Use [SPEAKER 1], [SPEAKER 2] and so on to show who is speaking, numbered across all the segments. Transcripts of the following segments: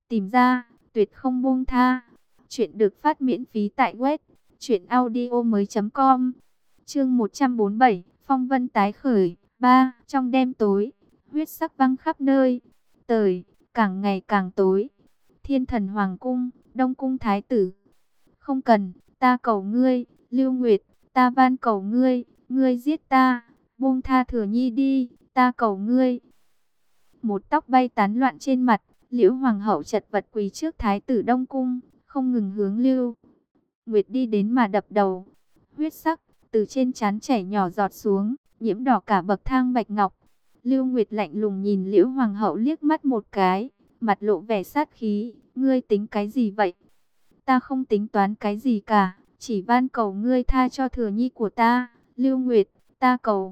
[SPEAKER 1] tìm ra, tuyệt không buông tha. Chuyện được phát miễn phí tại web truyệnaudiomoi.com. Chương 147, phong vân tái khởi. 3. Trong đêm tối, huyết sắc văng khắp nơi. Trời càng ngày càng tối. Thiên Thần Hoàng cung, Đông cung thái tử. Không cần, ta cầu ngươi, Lưu Nguyệt, ta van cầu ngươi, ngươi giết ta, buông tha Thừa Nhi đi, ta cầu ngươi. Một tóc bay tán loạn trên mặt, Liễu Hoàng hậu chật vật quỳ trước thái tử Đông cung, không ngừng hướng Lưu Nguyệt đi đến mà đập đầu. Huyết sắc từ trên trán chảy nhỏ giọt xuống, nhiễm đỏ cả bậc thang bạch ngọc. Lưu Nguyệt lạnh lùng nhìn Liễu Hoàng hậu liếc mắt một cái, mặt lộ vẻ sát khí, ngươi tính cái gì vậy? Ta không tính toán cái gì cả, chỉ van cầu ngươi tha cho Thừa Nhi của ta, Lưu Nguyệt, ta cầu.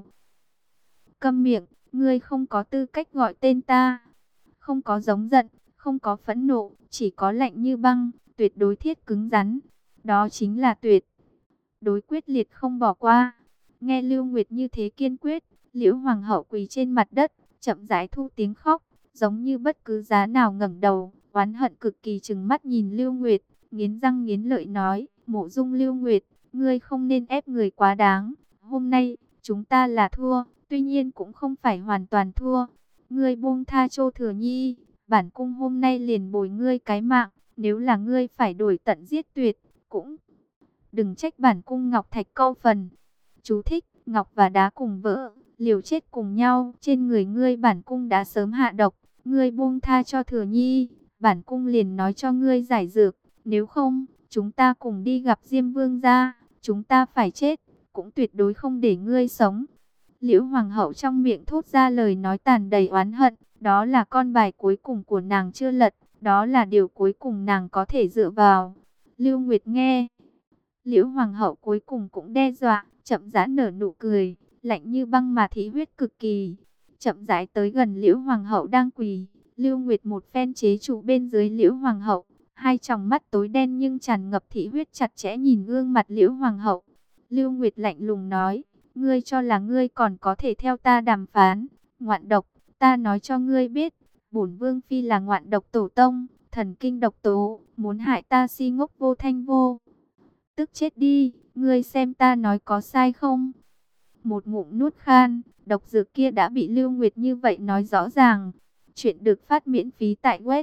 [SPEAKER 1] Câm miệng, ngươi không có tư cách gọi tên ta. Không có giống giận, không có phẫn nộ, chỉ có lạnh như băng, tuyệt đối thiết cứng rắn. Đó chính là tuyệt đối quyết liệt không bỏ qua. Nghe Lưu Nguyệt như thế kiên quyết, Liễu Hoàng hậu quỳ trên mặt đất, chậm rãi thu tiếng khóc, giống như bất cứ giá nào ngẩng đầu, oán hận cực kỳ trừng mắt nhìn Lưu Nguyệt, nghiến răng nghiến lợi nói, Mộ Dung Lưu Nguyệt, ngươi không nên ép người quá đáng. Hôm nay, chúng ta là thua, tuy nhiên cũng không phải hoàn toàn thua. Ngươi buông tha cho Thừa Nhi, bản cung hôm nay liền bồi ngươi cái mạng, nếu là ngươi phải đổi tận giết tuyệt, cũng đừng trách bản cung ngọc thạch câu phần. Chú thích, ngọc và đá cùng vỡ, liều chết cùng nhau, trên người ngươi bản cung đã sớm hạ độc, ngươi buông tha cho Thừa Nhi, bản cung liền nói cho ngươi giải dược, nếu không, chúng ta cùng đi gặp Diêm Vương gia, chúng ta phải chết, cũng tuyệt đối không để ngươi sống. Liễu Hoàng hậu trong miệng thốt ra lời nói tàn đầy oán hận, đó là con bài cuối cùng của nàng chưa lật, đó là điều cuối cùng nàng có thể dựa vào. Lưu Nguyệt nghe, Liễu Hoàng hậu cuối cùng cũng đe dọa, chậm rãi nở nụ cười, lạnh như băng mà thị huyết cực kỳ. Chậm rãi tới gần Liễu Hoàng hậu đang quỳ, Lưu Nguyệt một phen chế trụ bên dưới Liễu Hoàng hậu, hai tròng mắt tối đen nhưng tràn ngập thị huyết chặt chẽ nhìn gương mặt Liễu Hoàng hậu. Lưu Nguyệt lạnh lùng nói, ngươi cho là ngươi còn có thể theo ta đàm phán? Ngoạn độc, ta nói cho ngươi biết, bổn vương phi là ngoạn độc tổ tông, thần kinh độc tố, muốn hại ta si ngốc vô thanh vô tức chết đi, ngươi xem ta nói có sai không? Một ngụm nuốt khan, độc dược kia đã bị Lưu Nguyệt như vậy nói rõ ràng. Chuyện được phát miễn phí tại web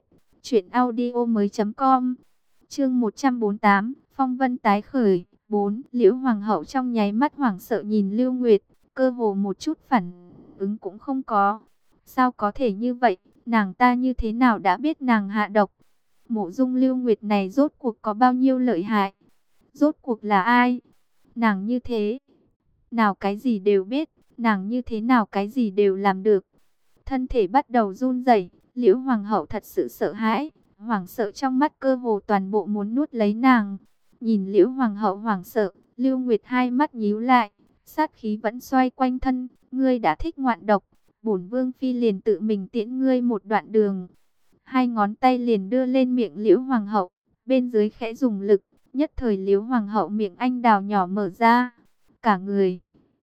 [SPEAKER 1] truyệnaudiomoi.com. Chương 148, phong vân tái khởi. 4. Liễu Hoàng hậu trong nháy mắt hoảng sợ nhìn Lưu Nguyệt, cơ hồ một chút phản ứng cũng không có. Sao có thể như vậy? Nàng ta như thế nào đã biết nàng hạ độc? Mộ Dung Lưu Nguyệt này rốt cuộc có bao nhiêu lợi hại? Rốt cuộc là ai? Nàng như thế nào cái gì đều biết, nàng như thế nào cái gì đều làm được. Thân thể bắt đầu run rẩy, Liễu Hoàng hậu thật sự sợ hãi, hoảng sợ trong mắt cơ hồ toàn bộ muốn nuốt lấy nàng. Nhìn Liễu Hoàng hậu hoảng sợ, Lưu Nguyệt hai mắt nhíu lại, sát khí vẫn xoay quanh thân, ngươi đã thích ngoạn độc, bổn vương phi liền tự mình tiễn ngươi một đoạn đường. Hai ngón tay liền đưa lên miệng Liễu Hoàng hậu, bên dưới khẽ dùng lực, nhất thời Liễu Hoàng hậu miệng anh đào nhỏ mở ra, cả người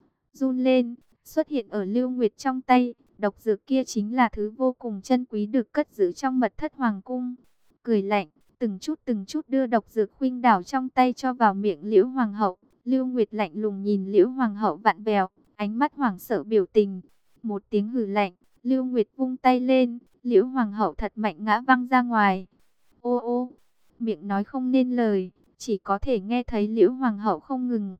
[SPEAKER 1] run lên, xuất hiện ở Lưu Nguyệt trong tay. Độc dược kia chính là thứ vô cùng chân quý được cất giữ trong mật thất hoàng cung. Cười lạnh, từng chút đưa độc dược khuynh đảo trong tay cho vào miệng Liễu Hoàng hậu. Lưu Nguyệt lạnh lùng nhìn Liễu Hoàng hậu vặn vẹo, ánh mắt hoảng sợ biểu tình. Một tiếng hừ lạnh, Lưu Nguyệt vung tay lên, Liễu Hoàng hậu thật mạnh ngã văng ra ngoài. Ô ô, miệng nói không nên lời, chỉ có thể nghe thấy Liễu Hoàng hậu không ngừng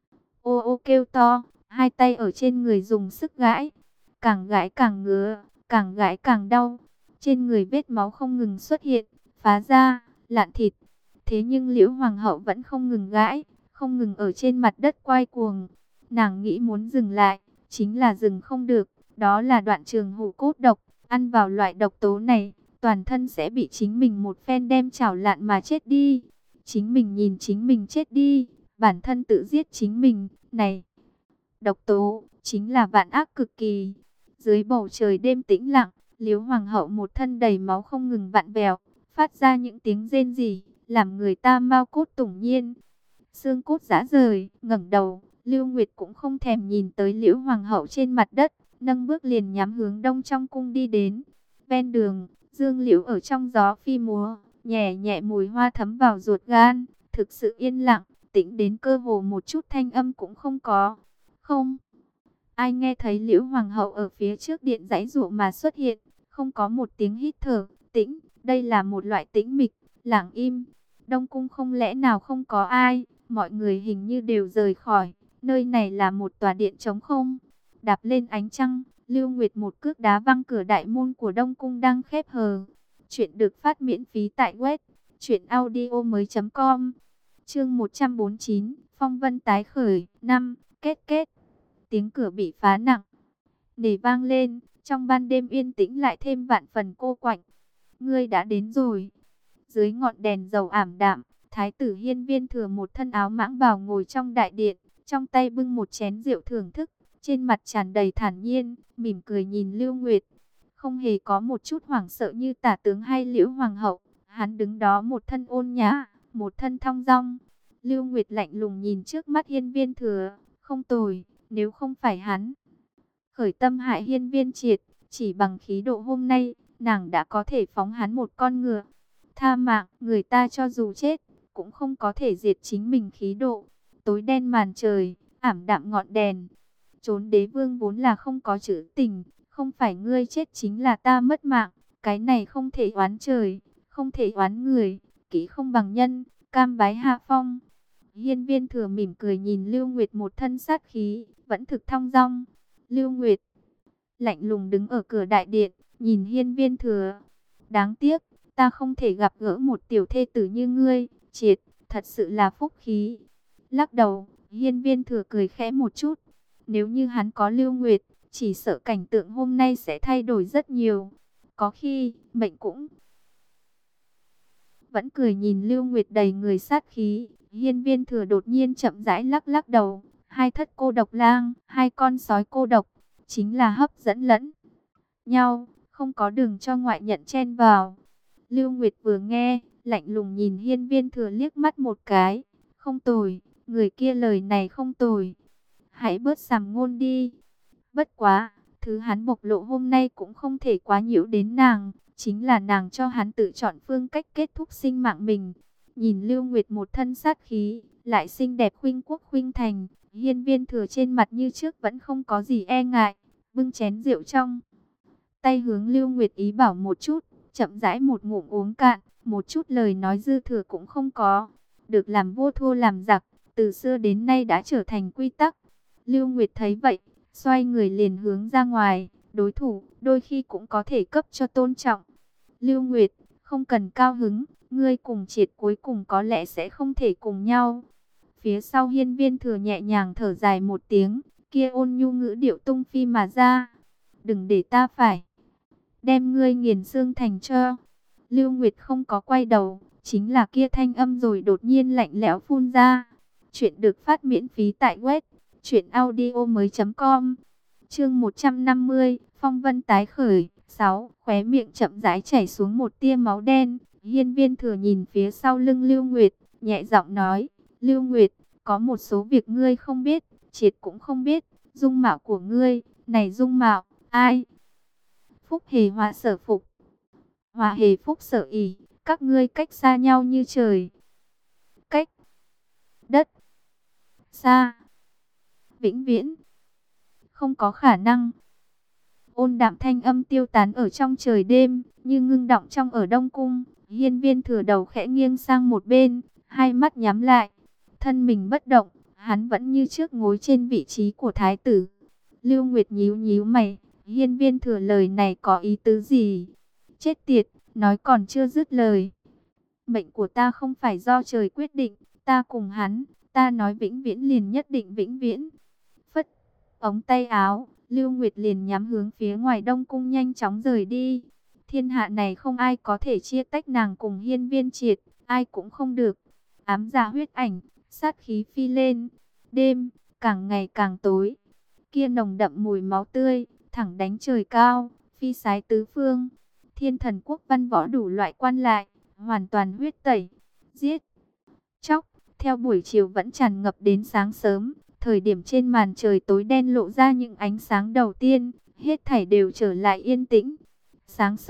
[SPEAKER 1] ô ô kêu to, hai tay ở trên người dùng sức gãi. Càng gãi càng ngứa, càng gãi càng đau. Trên người vết máu không ngừng xuất hiện, phá ra, lạn thịt. Thế nhưng Liễu Hoàng hậu vẫn không ngừng gãi, không ngừng ở trên mặt đất quay cuồng. Nàng nghĩ muốn dừng lại, chính là dừng không được. Đó là đoạn trường hủ cốt độc, ăn vào loại độc tố này, toàn thân sẽ bị chính mình một phen đem chảo lạn mà chết đi. Chính mình nhìn chính mình chết đi, bản thân tự giết chính mình, này. Độc tố, chính là vạn ác cực kỳ. Dưới bầu trời đêm tĩnh lặng, Liễu Hoàng hậu một thân đầy máu không ngừng vặn vẹo, phát ra những tiếng rên rỉ, làm người ta mao cốt tủng nhiên. Xương cốt rã rời, ngẩng đầu, Lưu Nguyệt cũng không thèm nhìn tới Liễu Hoàng hậu trên mặt đất, nâng bước liền nhắm hướng đông trong cung đi đến. Ven đường, Dương liễu ở trong gió phi múa, nhẹ nhẹ mùi hoa thấm vào ruột gan, thực sự yên lặng, tĩnh đến cơ hồ một chút thanh âm cũng không có. Không ai nghe thấy Liễu Hoàng hậu ở phía trước điện giãy giụa mà xuất hiện, không có một tiếng hít thở, tĩnh, đây là một loại tĩnh mịch, lặng im. Đông cung không lẽ nào không có ai, mọi người hình như đều rời khỏi, nơi này là một tòa điện trống không. Đạp lên ánh trăng, Lưu Nguyệt một cước đá văng cửa đại môn của Đông cung đang khép hờ. Chuyện được phát miễn phí tại web truyệnaudiomoi.com. Chương 149, phong vân tái khởi, 5, kết. Tiếng cửa bị phá nặng nề vang lên, trong ban đêm yên tĩnh lại thêm vạn phần cô quạnh. Ngươi đã đến rồi. Dưới ngọn đèn dầu ảm đạm, Thái tử Hiên Viên Thừa một thân áo mãng bào ngồi trong đại điện, trong tay bưng một chén rượu thưởng thức, trên mặt tràn đầy thản nhiên, mỉm cười nhìn Lưu Nguyệt, không hề có một chút hoảng sợ như tả tướng hay Liễu Hoàng hậu. Hắn đứng đó một thân ôn nhã, một thân thong dong. Lưu Nguyệt lạnh lùng nhìn trước mắt Hiên Viên Thừa, không tồi, nếu không phải hắn khởi tâm hại Hiên Viên Triệt, chỉ bằng khí độ hôm nay, nàng đã có thể phóng hắn một con ngựa. Tha mạng, người ta cho dù chết, cũng không có thể diệt chính mình khí độ. Tối đen màn trời, ảm đạm ngọn đèn. Trốn đế vương vốn là không có chữ tình, không phải ngươi chết chính là ta mất mạng. Cái này không thể oán trời, không thể oán người, kỹ không bằng nhân, cam bái hạ phong. Hiên Viên Thừa mỉm cười nhìn Lưu Nguyệt một thân sát khí, vẫn thực thong dong. Lưu Nguyệt lạnh lùng đứng ở cửa đại điện, nhìn Hiên Viên Thừa. Đáng tiếc, ta không thể gặp gỡ một tiểu thê tử như ngươi, Triệt, thật sự là phúc khí. Lắc đầu, Hiên Viên Thừa cười khẽ một chút. Nếu như hắn có Lưu Nguyệt, chỉ sợ cảnh tượng hôm nay sẽ thay đổi rất nhiều. Có khi, mệnh cũng vẫn cười nhìn Lưu Nguyệt đầy người sát khí. Hiên Viên Thừa đột nhiên chậm rãi lắc đầu. Hai thất cô độc lang, hai con sói cô độc, chính là hấp dẫn lẫn nhau, không có đường cho ngoại nhận chen vào. Lưu Nguyệt vừa nghe, lạnh lùng nhìn Hiên Viên Thừa liếc mắt một cái. Không tồi, người kia lời này không tồi. Hãy bớt sàm ngôn đi. Bất quá, thứ hắn bộc lộ hôm nay cũng không thể quá nhiễu đến nàng. Chính là nàng cho hắn tự chọn phương cách kết thúc sinh mạng mình. Nhìn Lưu Nguyệt một thân sát khí, lại xinh đẹp khuynh quốc khuynh thành. Hiên Viên Thừa trên mặt như trước vẫn không có gì e ngại. Bưng chén rượu trong tay hướng Lưu Nguyệt ý bảo một chút, chậm rãi một ngụm uống cạn, một chút lời nói dư thừa cũng không có. Được làm vua thua làm giặc, từ xưa đến nay đã trở thành quy tắc. Lưu Nguyệt thấy vậy, xoay người liền hướng ra ngoài, đối thủ đôi khi cũng có thể cấp cho tôn trọng. Lưu Nguyệt, không cần cao hứng, ngươi cùng Triệt cuối cùng có lẽ sẽ không thể cùng nhau. Phía sau Hiên Viên Thừa nhẹ nhàng thở dài một tiếng, kia ôn nhu ngữ điệu tung phi mà ra. Đừng để ta phải đem ngươi nghiền xương thành tro. Lưu Nguyệt không có quay đầu, chính là kia thanh âm rồi đột nhiên lạnh lẽo phun ra. Chuyện được phát miễn phí tại web truyệnaudiomoi.com. Chương 150, phong vân tái khởi, 6, khóe miệng chậm rãi chảy xuống một tia máu đen. Hiên Viên Thừa nhìn phía sau lưng Lưu Nguyệt, nhẹ giọng nói, Lưu Nguyệt, có một số việc ngươi không biết, Triệt cũng không biết, dung mạo của ngươi, này dung mạo, ai? Phúc hề họa sở phục, họa hề phúc sở ỷ, các ngươi cách xa nhau như trời, cách đất xa, vĩnh viễn, không có khả năng. Ôn đạm thanh âm tiêu tán ở trong trời đêm, như ngưng đọng trong ở Đông cung. Hiên Viên Thừa đầu khẽ nghiêng sang một bên, hai mắt nhắm lại, thân mình bất động, hắn vẫn như trước ngồi trên vị trí của thái tử. Lưu Nguyệt nhíu nhíu mày, Hiên Viên Thừa lời này có ý tứ gì? Chết tiệt, nói còn chưa dứt lời. Mệnh của ta không phải do trời quyết định, ta cùng hắn, ta nói vĩnh viễn liền nhất định vĩnh viễn. Phất ống tay áo, Lưu Nguyệt liền nhắm hướng phía ngoài Đông cung nhanh chóng rời đi. Thiên hạ này không ai có thể chia tách nàng cùng Hiên Viên Triệt, ai cũng không được. Ám dạ huyết ảnh, sát khí phi lên. Đêm càng ngày càng tối. Kia nồng đậm mùi máu tươi, thẳng đánh trời cao, phi sái tứ phương. Thiên thần quốc văn võ đủ loại quan lại, hoàn toàn huyết tẩy, giết, chóc. Theo buổi chiều vẫn tràn ngập đến sáng sớm, thời điểm trên màn trời tối đen lộ ra những ánh sáng đầu tiên, hết thảy đều trở lại yên tĩnh. Sáng sớm,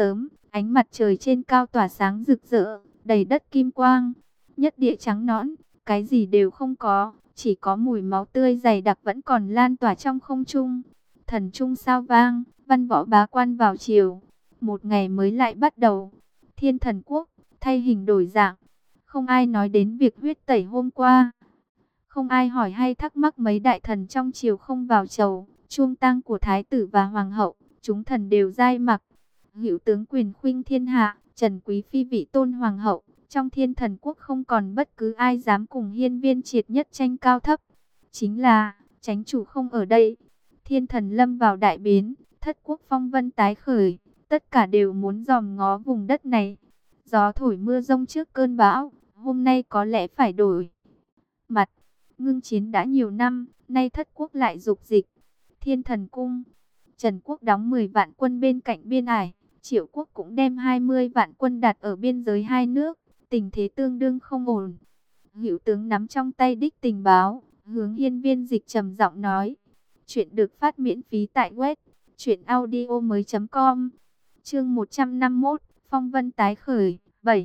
[SPEAKER 1] Ánh mặt trời trên cao tỏa sáng rực rỡ, đầy đất kim quang. Nhất địa trắng nõn, cái gì đều không có, chỉ có mùi máu tươi dày đặc vẫn còn lan tỏa trong không trung. Thần trung sao vang, văn võ bá quan vào chiều. Một ngày mới lại bắt đầu. Thiên Thần Quốc, thay hình đổi dạng. Không ai nói đến việc huyết tẩy hôm qua. Không ai hỏi hay thắc mắc mấy đại thần trong triều không vào chầu. Chuông tang của thái tử và hoàng hậu, chúng thần đều dai mặc. Hữu tướng quyền khuynh thiên hạ, Trần Quý Phi vị tôn hoàng hậu. Trong Thiên Thần Quốc không còn bất cứ ai dám cùng Hiên Viên Triệt nhất tranh cao thấp. Chính là, chánh chủ không ở đây. Thiên thần lâm vào đại biến, thất quốc phong vân tái khởi. Tất cả đều muốn dòm ngó vùng đất này. Gió thổi mưa rông trước cơn bão, hôm nay có lẽ phải đổi mặt. Ngưng chiến đã nhiều năm, nay thất quốc lại dục dịch. Thiên Thần Cung, Trần Quốc đóng 10 vạn quân bên cạnh biên ải. Triệu Quốc cũng đem 20 vạn quân đặt ở biên giới hai nước. Tình thế tương đương không ổn. Hữu tướng nắm trong tay đích tình báo, hướng Hiên Viên Dịch trầm giọng nói. Chuyện được phát miễn phí tại web truyệnaudiomoi.com. Chương 151, phong vân tái khởi.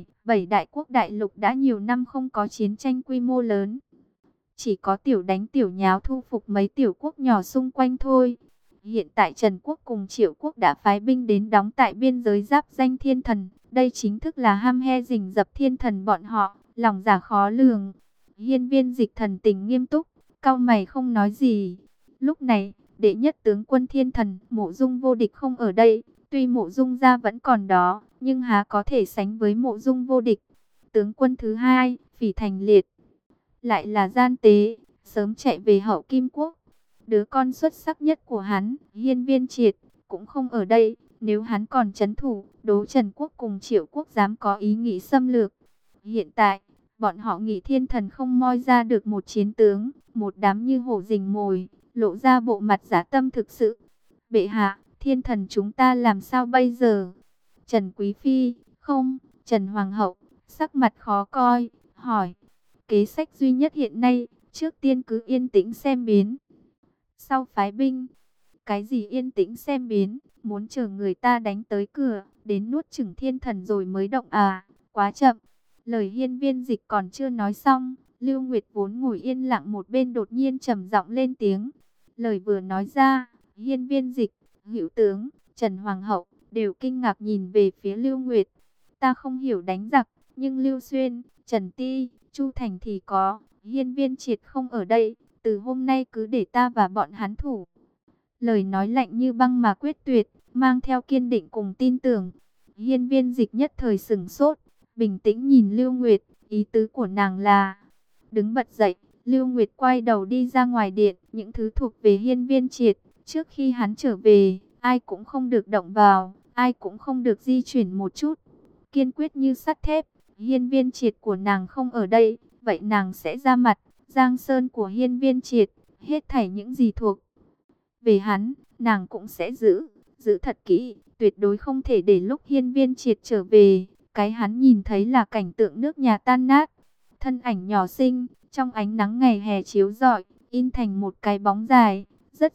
[SPEAKER 1] 7 đại quốc đại lục đã nhiều năm không có chiến tranh quy mô lớn. Chỉ có tiểu đánh tiểu nháo thu phục mấy tiểu quốc nhỏ xung quanh thôi. Hiện tại Trần Quốc cùng Triệu Quốc đã phái binh đến đóng tại biên giới giáp danh Thiên Thần. Đây chính thức là ham he rình rập Thiên Thần bọn họ, lòng giả khó lường. Hiên Viên Dịch thần tình nghiêm túc, cau mày không nói gì. Lúc này, đệ nhất tướng quân Thiên Thần, Mộ Dung vô địch không ở đây. Tuy Mộ Dung gia vẫn còn đó, nhưng há có thể sánh với Mộ Dung vô địch. Tướng quân thứ hai, Phỉ Thành Liệt, lại là gian tế, sớm chạy về Hậu Kim Quốc. Đứa con xuất sắc nhất của hắn, Hiên Viên Triệt, cũng không ở đây. Nếu hắn còn trấn thủ, đố Trần Quốc cùng Triệu Quốc dám có ý nghĩ xâm lược. Hiện tại, bọn họ nghĩ Thiên Thần không moi ra được một chiến tướng, một đám như hổ rình mồi, lộ ra bộ mặt dã tâm thực sự. Bệ hạ, Thiên Thần chúng ta làm sao bây giờ? Trần Quý Phi, không, Trần Hoàng hậu, sắc mặt khó coi, hỏi. Kế sách duy nhất hiện nay, trước tiên cứ yên tĩnh xem biến. Sau phái binh, cái gì yên tĩnh xem biến, muốn chờ người ta đánh tới cửa, đến nuốt chửng Thiên Thần rồi mới động à, quá chậm. Lời Hiên Viên Dịch còn chưa nói xong, Lưu Nguyệt vốn ngồi yên lặng một bên đột nhiên trầm giọng lên tiếng. Lời vừa nói ra, Hiên Viên Dịch, Hữu tướng, Trần Hoàng hậu đều kinh ngạc nhìn về phía Lưu Nguyệt. Ta không hiểu đánh giặc, nhưng Lưu Xuyên, Trần Ti, Chu Thành thì có, Hiên Viên Triệt không ở đây, từ hôm nay cứ để ta và bọn hắn thủ. Lời nói lạnh như băng mà quyết tuyệt, mang theo kiên định cùng tin tưởng. Hiên Viên Dịch nhất thời sửng sốt, bình tĩnh nhìn Lưu Nguyệt, ý tứ của nàng là. Đứng bật dậy, Lưu Nguyệt quay đầu đi ra ngoài điện, những thứ thuộc về Hiên Viên Triệt, trước khi hắn trở về, ai cũng không được động vào, ai cũng không được di chuyển một chút. Kiên quyết như sắt thép, Hiên Viên Triệt của nàng không ở đây, vậy nàng sẽ ra mặt. Giang sơn của Hiên Viên Triệt, hết thảy những gì thuộc về hắn, nàng cũng sẽ giữ thật kỹ, tuyệt đối không thể để lúc Hiên Viên Triệt trở về, cái hắn nhìn thấy là cảnh tượng nước nhà tan nát. Thân ảnh nhỏ xinh, trong ánh nắng ngày hè chiếu rọi, in thành một cái bóng dài,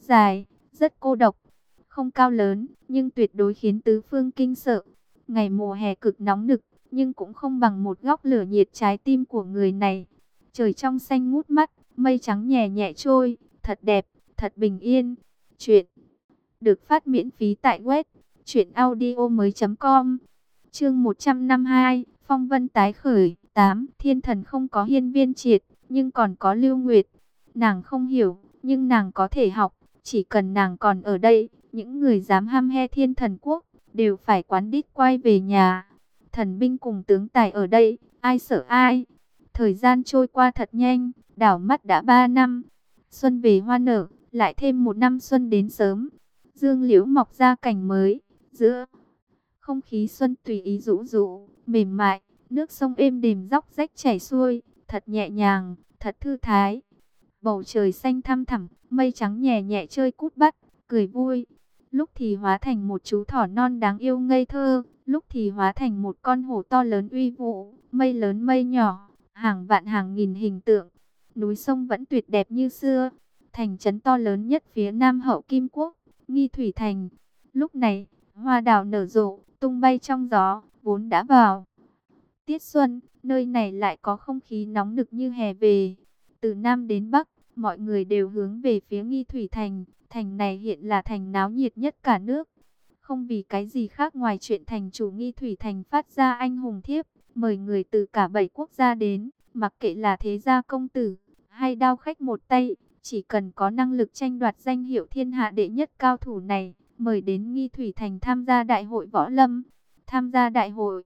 [SPEAKER 1] rất cô độc, không cao lớn, nhưng tuyệt đối khiến tứ phương kinh sợ. Ngày mùa hè cực nóng nực, nhưng cũng không bằng một góc lửa nhiệt trái tim của người này. Trời trong xanh ngút mắt, mây trắng nhẹ nhẹ trôi, thật đẹp, thật bình yên. Chuyện được phát miễn phí tại web truyệnaudiomoi.com. Chương 152, phong vân tái khởi. 8. Thiên Thần không có Hiên Viên Triệt, nhưng còn có Lưu Nguyệt. Nàng không hiểu, nhưng nàng có thể học. Chỉ cần nàng còn ở đây, những người dám hăm he Thiên Thần Quốc đều phải quán đít quay về nhà. Thần binh cùng tướng tài ở đây, ai sợ ai. Thời gian trôi qua thật nhanh, đảo mắt đã 3 năm. Xuân về hoa nở, lại thêm một năm xuân đến sớm. Dương liễu mọc ra cành mới, giữa không khí xuân tùy ý rũ rũ, mềm mại. Nước sông êm đềm róc rách chảy xuôi, thật nhẹ nhàng, thật thư thái. Bầu trời xanh thăm thẳm, mây trắng nhẹ nhẹ chơi cút bắt, cười vui. Lúc thì hóa thành một chú thỏ non đáng yêu ngây thơ, lúc thì hóa thành một con hổ to lớn uy vũ, mây lớn mây nhỏ, hàng vạn hàng nghìn hình tượng. Núi sông vẫn tuyệt đẹp như xưa. Thành trấn to lớn nhất phía nam Hậu Kim Quốc, Nghi Thủy Thành. Lúc này, hoa đào nở rộ, tung bay trong gió, vốn đã vào tiết xuân, nơi này lại có không khí nóng nực như hè về. Từ Nam đến Bắc, mọi người đều hướng về phía Nghi Thủy Thành. Thành này hiện là thành náo nhiệt nhất cả nước. Không vì cái gì khác ngoài chuyện thành chủ Nghi Thủy Thành phát ra anh hùng thiếp, mời người từ cả 7 quốc gia đến, mặc kệ là thế gia công tử, hay đao khách một tay, chỉ cần có năng lực tranh đoạt danh hiệu thiên hạ đệ nhất cao thủ này, mời đến Nghi Thủy Thành tham gia đại hội võ lâm. Tham gia đại hội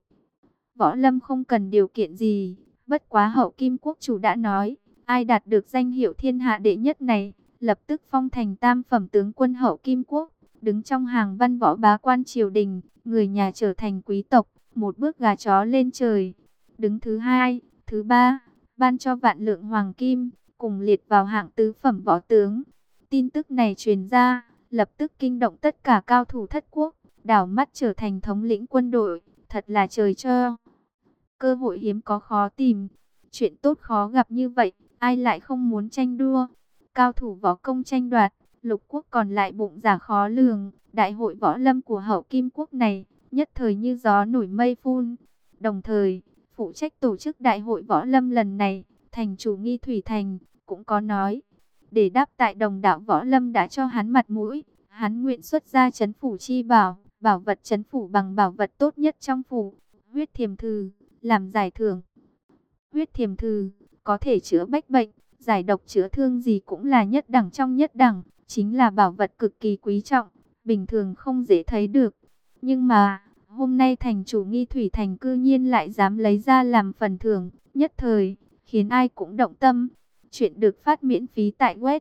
[SPEAKER 1] võ lâm không cần điều kiện gì, bất quá Hậu Kim quốc chủ đã nói, ai đạt được danh hiệu thiên hạ đệ nhất này, lập tức phong thành tam phẩm tướng quân Hậu Kim quốc, đứng trong hàng văn võ bá quan triều đình, người nhà trở thành quý tộc, một bước gà chó lên trời. Đứng thứ hai, thứ ba, ban cho vạn lượng hoàng kim, cùng liệt vào hạng tứ phẩm võ tướng. Tin tức này truyền ra, lập tức kinh động tất cả cao thủ thất quốc, đảo mắt trở thành thống lĩnh quân đội, thật là trời cho. Cơ hội hiếm có khó tìm, chuyện tốt khó gặp như vậy, ai lại không muốn tranh đua. Cao thủ võ công tranh đoạt, lục quốc còn lại bụng giả khó lường. Đại hội võ lâm của Hậu Kim quốc này, nhất thời như gió nổi mây phun. Đồng thời, phụ trách tổ chức đại hội võ lâm lần này, thành chủ Nghi Thủy Thành, cũng có nói. Để đáp tại đồng đạo võ lâm đã cho hắn mặt mũi, hắn nguyện xuất ra trấn phủ chi bảo, bảo vật trấn phủ bằng bảo vật tốt nhất trong phủ, huyết thiềm thử, làm giải thưởng. Huyết thiềm thử, có thể chữa bách bệnh, giải độc chữa thương gì cũng là nhất đẳng trong nhất đẳng, chính là bảo vật cực kỳ quý trọng, bình thường không dễ thấy được. Nhưng mà, hôm nay thành chủ Nghi Thủy Thành cư nhiên lại dám lấy ra làm phần thưởng, nhất thời, khiến ai cũng động tâm. Chuyện được phát miễn phí tại web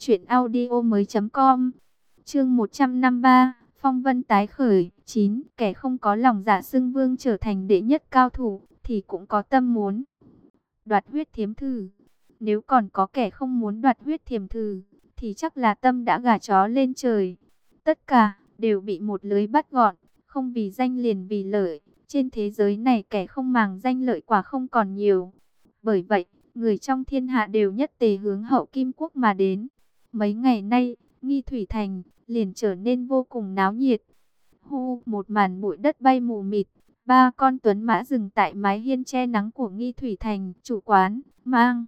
[SPEAKER 1] truyệnaudiomoi.com. Chương 153, phong vân tái khởi. 9. Kẻ không có lòng dạ xưng vương trở thành đệ nhất cao thủ, thì cũng có tâm muốn đoạt huyết thiềm thử. Nếu còn có kẻ không muốn đoạt huyết thiềm thử, thì chắc là tâm đã gà chó lên trời. Tất cả đều bị một lưới bắt gọn, không vì danh liền vì lợi. Trên thế giới này kẻ không màng danh lợi quả không còn nhiều. Bởi vậy, người trong thiên hạ đều nhất tề hướng Hậu Kim quốc mà đến. Mấy ngày nay, Nghi Thủy Thành liền trở nên vô cùng náo nhiệt. Hu, một màn bụi đất bay mù mịt. Ba con tuấn mã dừng tại mái hiên che nắng của Nghi Thủy Thành. Chủ quán mang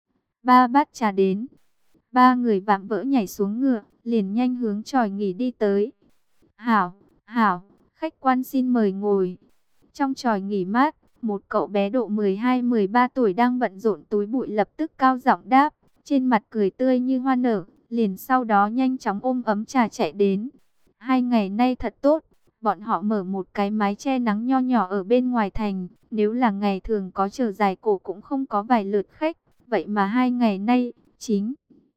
[SPEAKER 1] ba bát trà đến. Ba người vạm vỡ nhảy xuống ngựa, liền nhanh hướng chòi nghỉ đi tới. Hảo, hảo, khách quan xin mời ngồi. Trong chòi nghỉ mát, một cậu bé độ 12-13 tuổi đang bận rộn túi bụi lập tức cao giọng đáp, trên mặt cười tươi như hoa nở, liền sau đó nhanh chóng ôm ấm trà chạy đến. 2 ngày nay thật tốt, bọn họ mở một cái mái che nắng nho nhỏ ở bên ngoài thành, nếu là ngày thường có chờ dài cổ cũng không có vài lượt khách, vậy mà 2 ngày nay, chính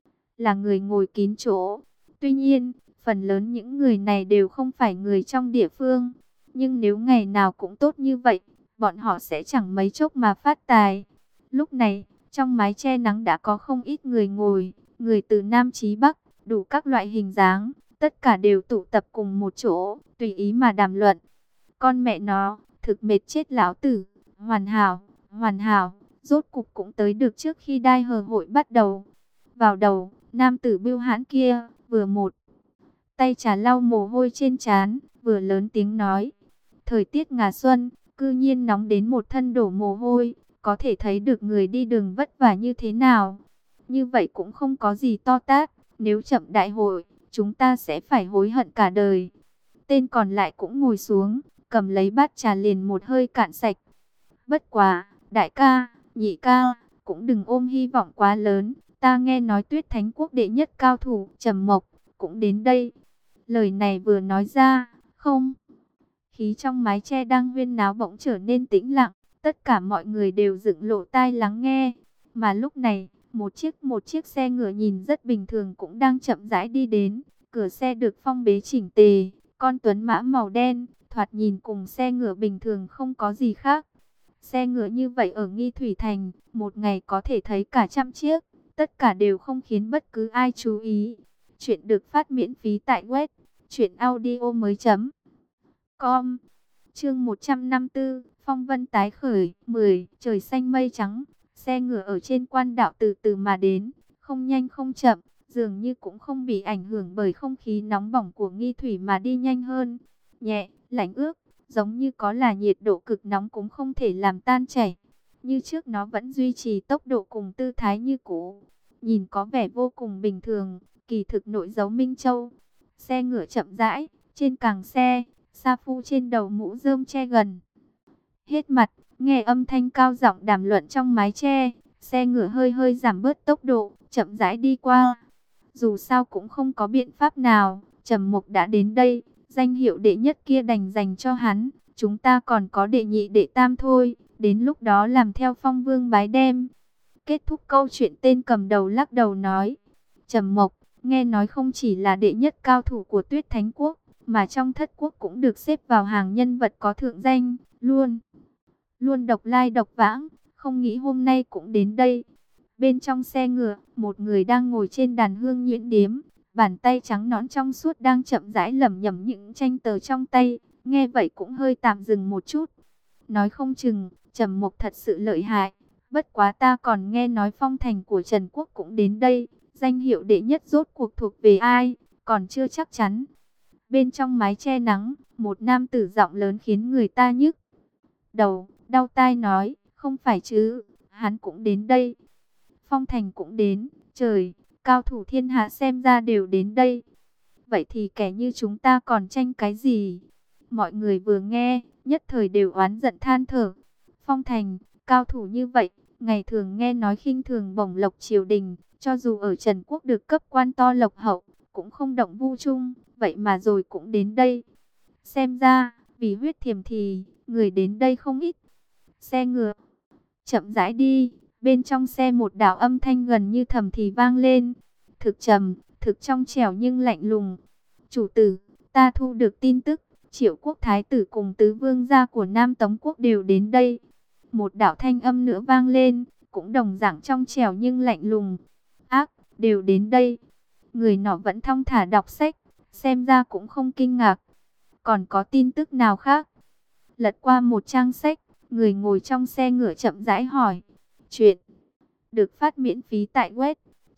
[SPEAKER 1] là người ngồi kín chỗ. Tuy nhiên, phần lớn những người này đều không phải người trong địa phương, nhưng nếu ngày nào cũng tốt như vậy, bọn họ sẽ chẳng mấy chốc mà phát tài. Lúc này, trong mái che nắng đã có không ít người ngồi, người từ Nam chí Bắc, đủ các loại hình dáng, tất cả đều tụ tập cùng một chỗ, tùy ý mà đàm luận. Con mẹ nó, thực mệt chết lão tử, hoàn hảo, hoàn hảo, rốt cục cũng tới được trước khi đai hờ hội bắt đầu. Vào đầu, nam tử bưu hãn kia, vừa một tay trà lau mồ hôi trên trán, vừa lớn tiếng nói. Thời tiết ngà xuân, cư nhiên nóng đến một thân đổ mồ hôi, có thể thấy được người đi đường vất vả như thế nào. Như vậy cũng không có gì to tát, nếu chậm đại hội, chúng ta sẽ phải hối hận cả đời. Tên còn lại cũng ngồi xuống, cầm lấy bát trà liền một hơi cạn sạch. Bất quá, đại ca, nhị ca, cũng đừng ôm hy vọng quá lớn. Ta nghe nói Tuyết Thánh quốc đệ nhất cao thủ Trầm Mộc cũng đến đây. Lời này vừa nói ra, không khí trong mái che đang huyên náo bỗng trở nên tĩnh lặng, tất cả mọi người đều dựng lỗ tai lắng nghe. Mà lúc này, một chiếc xe ngựa nhìn rất bình thường cũng đang chậm rãi đi đến, cửa xe được phong bế chỉnh tề, con tuấn mã màu đen, thoạt nhìn cùng xe ngựa bình thường không có gì khác. Xe ngựa như vậy ở Nghi Thủy Thành, một ngày có thể thấy cả trăm chiếc, tất cả đều không khiến bất cứ ai chú ý. Chuyện được phát miễn phí tại web truyệnaudiomoi.com. Chương 154, phong vân tái khởi. 10. Trời xanh mây trắng, xe ngựa ở trên quan đạo từ từ mà đến, không nhanh không chậm, dường như cũng không bị ảnh hưởng bởi không khí nóng bỏng của Nghi Thủy mà đi nhanh hơn. Nhẹ, lạnh ướt, giống như có là nhiệt độ cực nóng cũng không thể làm tan chảy. Như trước nó vẫn duy trì tốc độ cùng tư thái như cũ, nhìn có vẻ vô cùng bình thường, kỳ thực nội giấu Minh Châu. Xe ngựa chậm rãi, trên càng xe, sa phu trên đầu mũ rơm che gần hết mặt, nghe âm thanh cao giọng đàm luận trong mái che, xe ngựa hơi hơi giảm bớt tốc độ, chậm rãi đi qua. Dù sao cũng không có biện pháp nào, Trầm Mục đã đến đây, danh hiệu đệ nhất kia đành dành cho hắn, chúng ta còn có đệ nhị đệ tam thôi, đến lúc đó làm theo Phong Vương bái đem. Kết thúc câu chuyện, tên cầm đầu lắc đầu nói, Trầm Mục, nghe nói không chỉ là đệ nhất cao thủ của Tuyết Thánh Quốc, mà trong Thất Quốc cũng được xếp vào hàng nhân vật có thượng danh, luôn độc lai độc vãng, không nghĩ hôm nay cũng đến đây. Bên trong xe ngựa, một người đang ngồi trên đàn hương nhuyễn điếm, bàn tay trắng nõn trong suốt đang chậm rãi lẩm nhẩm những tranh tờ trong tay, nghe vậy cũng hơi tạm dừng một chút. Nói không chừng, Trầm Mục thật sự lợi hại, bất quá ta còn nghe nói phong thành của Trần Quốc cũng đến đây, danh hiệu đệ nhất rốt cuộc thuộc về ai, còn chưa chắc chắn. Bên trong mái che nắng, một nam tử giọng lớn khiến người ta nhức đầu, đau tai nói, không phải chứ, hắn cũng đến đây. Phong Thành cũng đến, trời, cao thủ thiên hạ xem ra đều đến đây. Vậy thì kẻ như chúng ta còn tranh cái gì? Mọi người vừa nghe, nhất thời đều oán giận than thở. Phong Thành, cao thủ như vậy, ngày thường nghe nói khinh thường bổng lộc triều đình, cho dù ở Trần Quốc được cấp quan to lộc hậu, cũng không động vu chung, vậy mà rồi cũng đến đây. Xem ra, vì huyết thiềm thì, người đến đây không ít. Xe ngựa chậm rãi đi, bên trong xe một đạo âm thanh gần như thầm thì vang lên, thực trầm, thực trong trẻo nhưng lạnh lùng. Chủ tử, ta thu được tin tức, Triệu Quốc thái tử cùng tứ vương gia của Nam Tống Quốc đều đến đây. Một đạo thanh âm nữa vang lên, cũng đồng dạng trong trẻo nhưng lạnh lùng. Ác, đều đến đây. Người nọ vẫn thong thả đọc sách, xem ra cũng không kinh ngạc. Còn có tin tức nào khác? Lật qua một trang sách, người ngồi trong xe ngựa chậm rãi hỏi. Chuyện được phát miễn phí tại web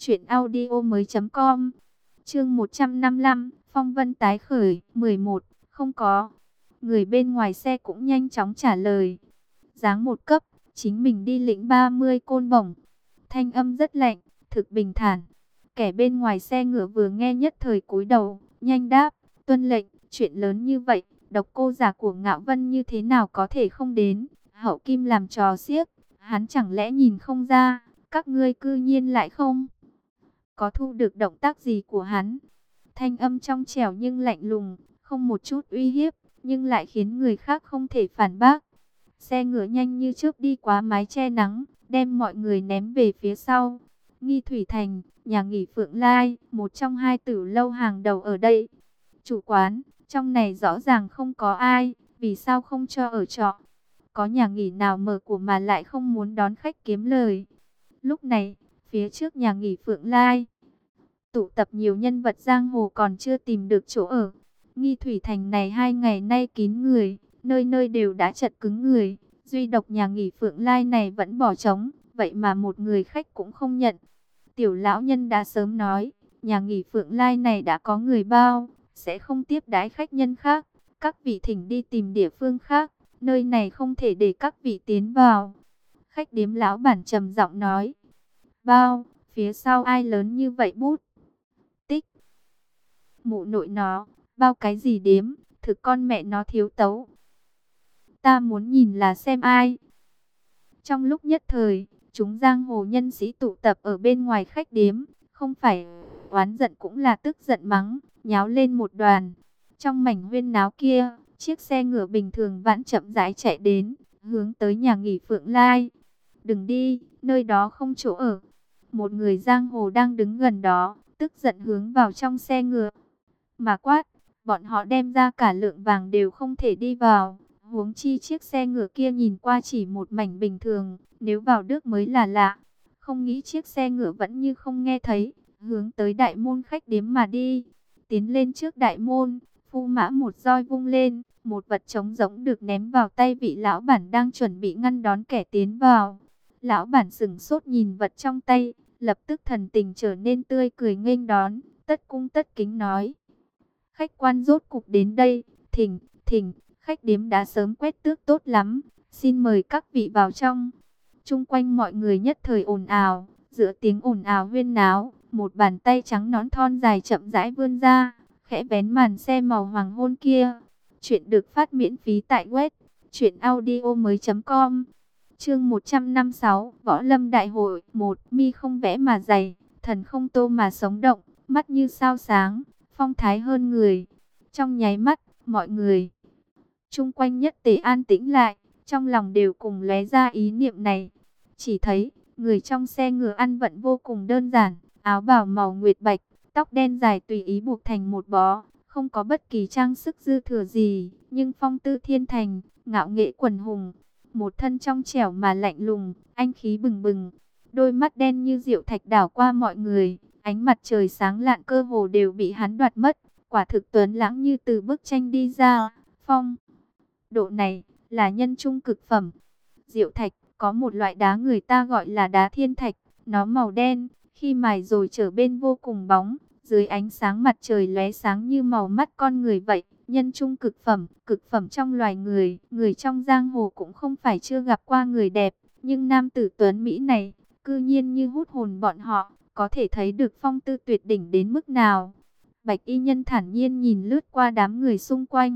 [SPEAKER 1] truyệnaudiomoi.com. Chương 155, phong vân tái khởi, 11, không có. Người bên ngoài xe cũng nhanh chóng trả lời. Giáng một cấp, chính mình đi lĩnh 30 côn bổng. Thanh âm rất lạnh, thực bình thản. Kẻ bên ngoài xe ngựa vừa nghe nhất thời cúi đầu, nhanh đáp, tuân lệnh. Chuyện lớn như vậy, độc cô giả của Ngạo Vân như thế nào có thể không đến? Hậu Kim làm trò xiếc, hắn chẳng lẽ nhìn không ra, các ngươi cư nhiên lại không có thu được động tác gì của hắn. Thanh âm trong trẻo nhưng lạnh lùng, không một chút uy hiếp, nhưng lại khiến người khác không thể phản bác. Xe ngựa nhanh như chớp đi qua mái che nắng, đem mọi người ném về phía sau. Nghi Thủy Thành, nhà nghỉ Phượng Lai, một trong hai tử lâu hàng đầu ở đây. Chủ quán, trong này rõ ràng không có ai, vì sao không cho ở trọ? Có nhà nghỉ nào mở của mà lại không muốn đón khách kiếm lời? Lúc này, phía trước nhà nghỉ Phượng Lai, tụ tập nhiều nhân vật giang hồ còn chưa tìm được chỗ ở. Nghi Thủy Thành này 2 ngày nay kín người, nơi nơi đều đã chật cứng người. Duy độc nhà nghỉ Phượng Lai này vẫn bỏ trống, vậy mà một người khách cũng không nhận. Tiểu lão nhân đã sớm nói, nhà nghỉ Phượng Lai này đã có người bao, sẽ không tiếp đãi khách nhân khác. Các vị thỉnh đi tìm địa phương khác, nơi này không thể để các vị tiến vào. Khách điếm lão bản trầm giọng nói. Bao, phía sau ai lớn như vậy bút? Tích. Mụ nội nó, bao cái gì điếm, thực con mẹ nó thiếu tấu. Ta muốn nhìn là xem ai. Trong lúc nhất thời, chúng giang hồ nhân sĩ tụ tập ở bên ngoài khách điếm, không phải oán giận cũng là tức giận mắng, nháo lên một đoàn. Trong mảnh huyên náo kia, chiếc xe ngựa bình thường vãn chậm rãi chạy đến, hướng tới nhà nghỉ Phượng Lai. Đừng đi, nơi đó không chỗ ở. Một người giang hồ đang đứng gần đó, tức giận hướng vào trong xe ngựa. Mà quát, bọn họ đem ra cả lượng vàng đều không thể đi vào. Huống chi chiếc xe ngựa kia nhìn qua chỉ một mảnh bình thường, nếu vào nước mới là lạ. Không nghĩ chiếc xe ngựa vẫn như không nghe thấy, hướng tới đại môn khách điếm mà đi. Tiến lên trước đại môn, phu mã một roi vung lên, một vật trống rỗng được ném vào tay vị lão bản đang chuẩn bị ngăn đón kẻ tiến vào. Lão bản sững sốt nhìn vật trong tay, lập tức thần tình trở nên tươi cười nghênh đón, tất cung tất kính nói. Khách quan rốt cục đến đây, thỉnh, Khách điếm đã sớm quét tước tốt lắm, xin mời các vị vào trong. Chung quanh mọi người nhất thời ồn ào, giữa tiếng ồn ào huyên náo, một bàn tay trắng nõn thon dài chậm rãi vươn ra, khẽ vén màn xe màu hoàng hôn kia. Chuyện được phát miễn phí tại web truyệnaudiomoi.com. Chương 156, Võ Lâm Đại hội 1. Mi không vẽ mà dày, thần không tô mà sống động, mắt như sao sáng, phong thái hơn người. Trong nháy mắt, mọi người chung quanh nhất tề an tĩnh lại, trong lòng đều cùng lóe ra ý niệm này. Chỉ thấy, người trong xe ngựa ăn vận vô cùng đơn giản, áo bào màu nguyệt bạch, tóc đen dài tùy ý buộc thành một bó, không có bất kỳ trang sức dư thừa gì, nhưng phong tư thiên thành, ngạo nghệ quần hùng. Một thân trong trẻo mà lạnh lùng, anh khí bừng bừng, đôi mắt đen như diệu thạch đảo qua mọi người, ánh mặt trời sáng lạn cơ hồ đều bị hắn đoạt mất, quả thực tuấn lãng như từ bức tranh đi ra. Phong độ này là nhân trung cực phẩm. Diệu thạch, có một loại đá người ta gọi là đá thiên thạch, nó màu đen, khi mài rồi trở bên vô cùng bóng, dưới ánh sáng mặt trời lóe sáng như màu mắt con người vậy. Nhân trung cực phẩm trong loài người, người trong giang hồ cũng không phải chưa gặp qua người đẹp, nhưng nam tử tuấn Mỹ này, cư nhiên như hút hồn bọn họ, có thể thấy được phong tư tuyệt đỉnh đến mức nào. Bạch y nhân thản nhiên nhìn lướt qua đám người xung quanh,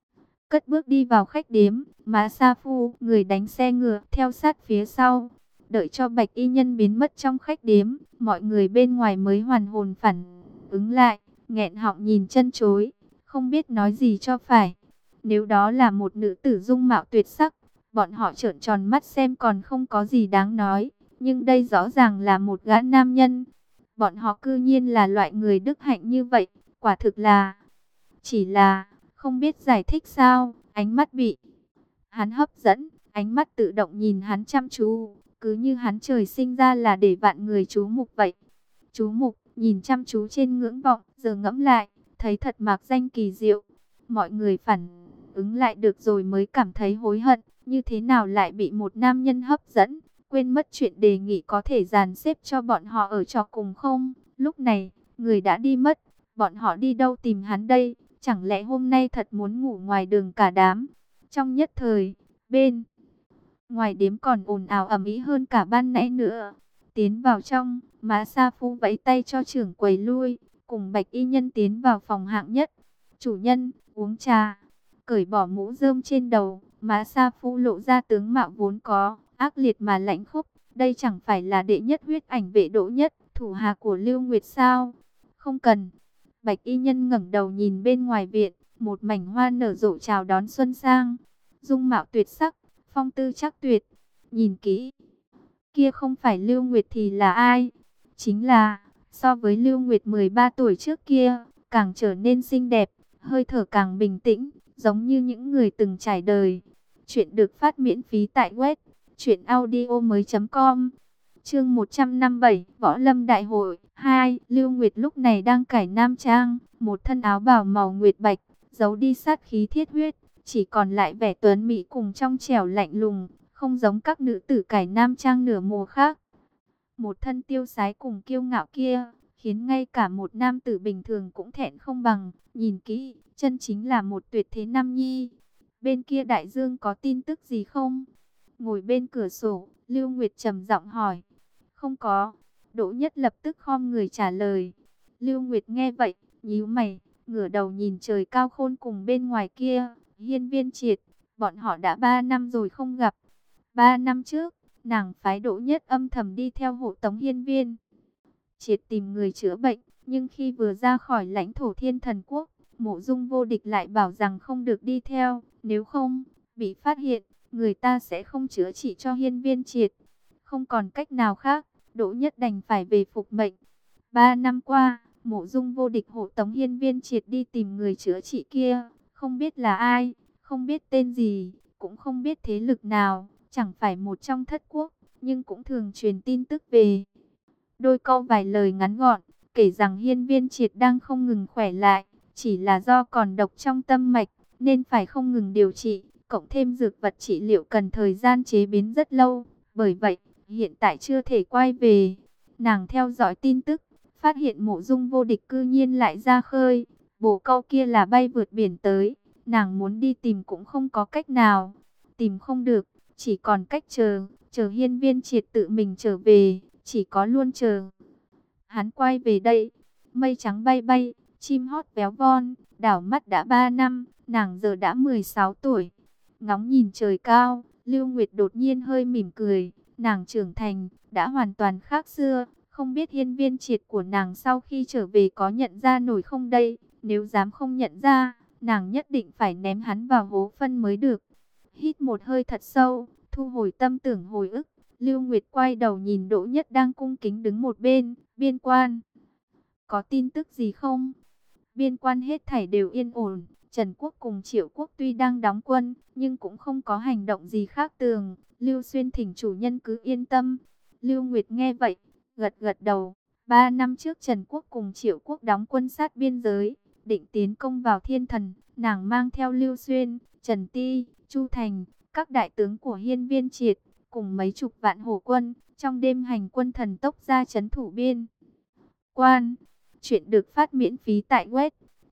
[SPEAKER 1] cất bước đi vào khách điếm, mà Sa Phu, người đánh xe ngựa, theo sát phía sau. Đợi cho Bạch y nhân biến mất trong khách điếm, mọi người bên ngoài mới hoàn hồn phản ứng lại, nghẹn họng nhìn chân chối, không biết nói gì cho phải. Nếu đó là một nữ tử dung mạo tuyệt sắc, bọn họ trợn tròn mắt xem còn không có gì đáng nói. Nhưng đây rõ ràng là một gã nam nhân. Bọn họ cư nhiên là loại người đức hạnh như vậy, quả thực là... Chỉ là, không biết giải thích sao, ánh mắt bị hắn hấp dẫn, ánh mắt tự động nhìn hắn chăm chú, cứ như hắn trời sinh ra là để vạn người chú mục vậy. Chú mục, nhìn chăm chú trên ngưỡng vọng, giờ ngẫm lại, thấy thật mạc danh kỳ diệu. Mọi người phản ứng lại được rồi mới cảm thấy hối hận, như thế nào lại bị một nam nhân hấp dẫn, quên mất chuyện đề nghị có thể dàn xếp cho bọn họ ở trọ cùng không. Lúc này, người đã đi mất, bọn họ đi đâu tìm hắn đây, chẳng lẽ hôm nay thật muốn ngủ ngoài đường cả đám. Trong nhất thời, bên ngoài điếm còn ồn ào ầm ĩ hơn cả ban nãy nữa. Tiến vào trong, Mã Sa Phu vẫy tay cho trưởng quầy lui, cùng Bạch y nhân tiến vào phòng hạng nhất. Chủ nhân, uống trà. Cởi bỏ mũ rơm trên đầu, Mã Sa Phu lộ ra tướng mạo vốn có, ác liệt mà lãnh khốc. Đây chẳng phải là đệ nhất huyết ảnh vệ Đỗ Nhất, thủ hạ của Lưu Nguyệt sao? Không cần. Bạch y nhân ngẩng đầu nhìn bên ngoài viện, một mảnh hoa nở rộ chào đón xuân sang. Dung mạo tuyệt sắc, phong tư chắc tuyệt. Nhìn kỹ, kia không phải Lưu Nguyệt thì là ai? Chính là, so với Lưu Nguyệt 13 tuổi trước kia, càng trở nên xinh đẹp, hơi thở càng bình tĩnh, giống như những người từng trải đời. Chuyện được phát miễn phí tại web truyệnaudiomoi.com. Chương 157, Võ Lâm Đại hội 2. Lưu Nguyệt lúc này đang cải nam trang, một thân áo bào màu nguyệt bạch, giấu đi sát khí thiết huyết, chỉ còn lại vẻ tuấn mỹ cùng trong trẻo lạnh lùng, không giống các nữ tử cải nam trang nửa mùa khác. Một thân tiêu sái cùng kiêu ngạo kia, khiến ngay cả một nam tử bình thường cũng thẹn không bằng. Nhìn kỹ, chân chính là một tuyệt thế nam nhi. Bên kia đại dương có tin tức gì không? Ngồi bên cửa sổ, Lưu Nguyệt trầm giọng hỏi. Không có. Đỗ Nhất lập tức khom người trả lời. Lưu Nguyệt nghe vậy, nhíu mày, ngửa đầu nhìn trời cao khôn cùng bên ngoài kia. Hiên Viên Triệt, bọn họ đã 3 năm rồi không gặp. 3 năm trước, nàng phái Đỗ Nhất âm thầm đi theo hộ tống Hiên Viên Triệt tìm người chữa bệnh, nhưng khi vừa ra khỏi lãnh thổ Thiên Thần Quốc, Mộ Dung Vô Địch lại bảo rằng không được đi theo, nếu không bị phát hiện, người ta sẽ không chữa trị cho Hiên Viên Triệt. Không còn cách nào khác, Đỗ Nhất đành phải về phục mệnh. 3 năm qua, Mộ Dung Vô Địch hộ tống Hiên Viên Triệt đi tìm người chữa trị kia, không biết là ai, không biết tên gì, cũng không biết thế lực nào, chẳng phải một trong thất quốc, nhưng cũng thường truyền tin tức về. Đôi câu vài lời ngắn gọn, kể rằng Hiên Viên Triệt đang không ngừng khỏe lại, chỉ là do còn độc trong tâm mạch, nên phải không ngừng điều trị, cộng thêm dược vật trị liệu cần thời gian chế biến rất lâu, bởi vậy, hiện tại chưa thể quay về. Nàng theo dõi tin tức, phát hiện Mộ Dung Vô Địch cư nhiên lại ra khơi, bồ câu kia là bay vượt biển tới, nàng muốn đi tìm cũng không có cách nào. Tìm không được, chỉ còn cách chờ, chờ Hiên Viên Triệt tự mình trở về, chỉ có luôn chờ. Hắn quay về đây, mây trắng bay bay, chim hót véo von, đảo mắt đã 3 năm, nàng giờ đã 16 tuổi. Ngóng nhìn trời cao, Lưu Nguyệt đột nhiên hơi mỉm cười, nàng trưởng thành, đã hoàn toàn khác xưa, không biết Hiên Viên Triệt của nàng sau khi trở về có nhận ra nổi không đây, nếu dám không nhận ra, nàng nhất định phải ném hắn vào hố phân mới được. Hít một hơi thật sâu, thu hồi tâm tưởng hồi ức, Lưu Nguyệt quay đầu nhìn Đỗ Nhất đang cung kính đứng một bên, biên quan. Có tin tức gì không? Biên quan hết thảy đều yên ổn, Trần Quốc cùng Triệu Quốc tuy đang đóng quân, nhưng cũng không có hành động gì khác thường. Lưu Xuyên thỉnh chủ nhân cứ yên tâm. Lưu Nguyệt nghe vậy, gật gật đầu. 3 năm trước Trần Quốc cùng Triệu Quốc đóng quân sát biên giới, định tiến công vào Thiên Thần, nàng mang theo Lưu Xuyên, Trần Ti, Chu Thành, các đại tướng của Hiên Viên Triệt, cùng mấy chục vạn hổ quân, trong đêm hành quân thần tốc ra trấn thủ biên quan. Chuyện được phát miễn phí tại web